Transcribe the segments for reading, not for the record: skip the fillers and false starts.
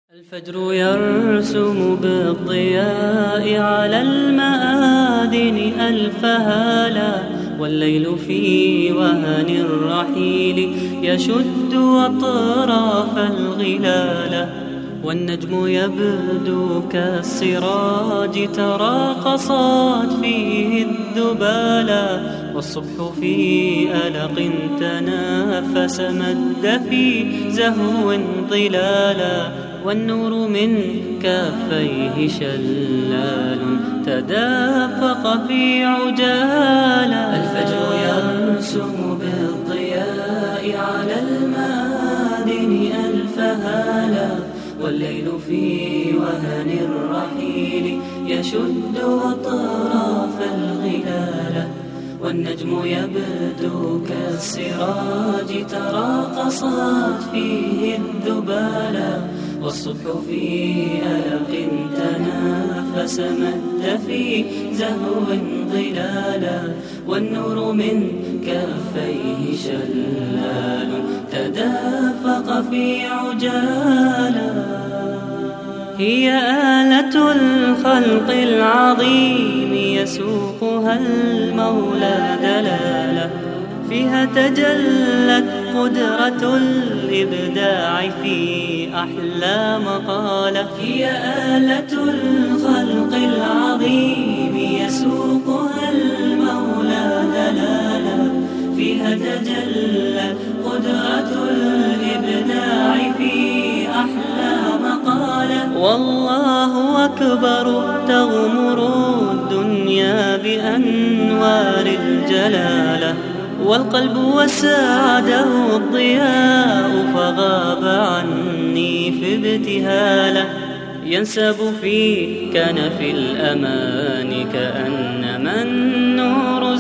الفجر يرسم بالضياء على المآذن ألف هالا، والليل في وهن الرحيل يشد أطراف الغلال، والنجم يبدو كالسراج تراقصت فيه الذبالا، والصبح في ألق تنافس مد في زهو ظلالا، والنور من كافيه شلال تدافق في عجالا. الفجر يرسم بالضياء على المآذن ألف هالا، والليل في وهن الرحيل يشد أطراف الغلال، والنجم يبدو كالسراج تراقصت فيه الذبالا، والصبح في ألق تنافس مد في زهو ظلالا، والنور من كافيه شلال تدافق في عجالا. هي آلة الخلق العظيم يسوقها المولى دلالا، فيها تجلت قدرة الإبداع في أحلى مقالة. هي آلة الخلق العظيم يسوقها المولى دلالا، فيها تجلت قدرة الإبداع في أحلى مقالة. والله أكبر تغمر الدنيا بأنوار الجلالة، والقلب وسعده الضياء فغاب عني في ابتهاله، ينسب في كنف الأمان كأنما النور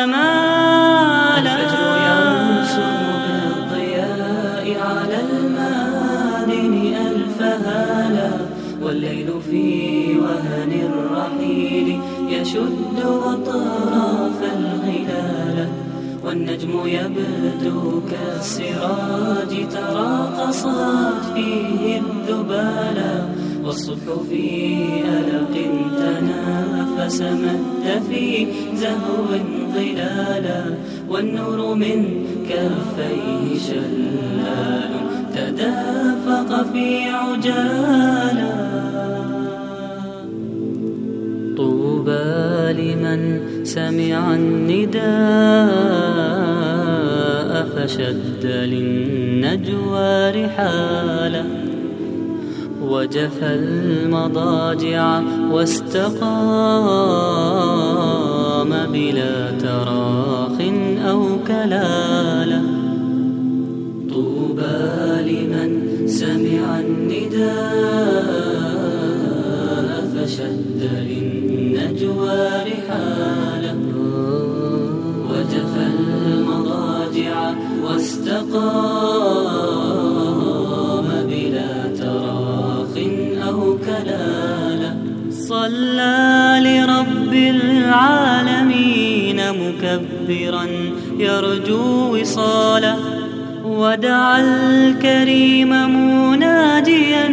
استمال. الفجر يرسم بالضياء على المآذن ألف هالا، والليل في وهن الرحيل يشد أطراف الغلال، والنجم يبدو كالسراج تراقصت فيه الذبالا، والصبح في ألق تنافس مد في زهو ظلالا، والنور من كافيه شلال تدافق في عجالا. طوبى لمن سمع النداء فشد للنجوى رحاله، وجفى المضاجع واستقام بلا تراخ أو كلالة. طوبى لمن سمع النداء فشد للنجوى رحاله، وجفى المضاجع واستقام بلا تراخ أو كلالة. صلى لرب العالمين مكبرا يرجو وصاله، ودعا الكريم مناجيا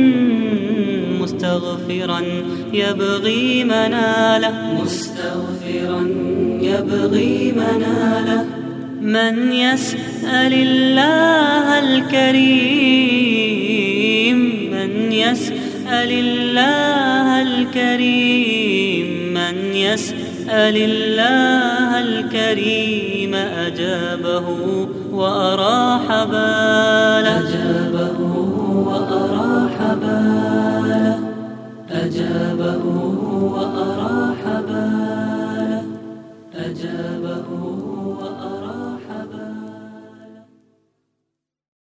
مستغفرا يبغي مناله، مستغفرا يبغي مناله. من يسأل الله الكريم، من يسأل الله الكريم، من يسأل الله الكريم أجابه وأراح باله، أجابه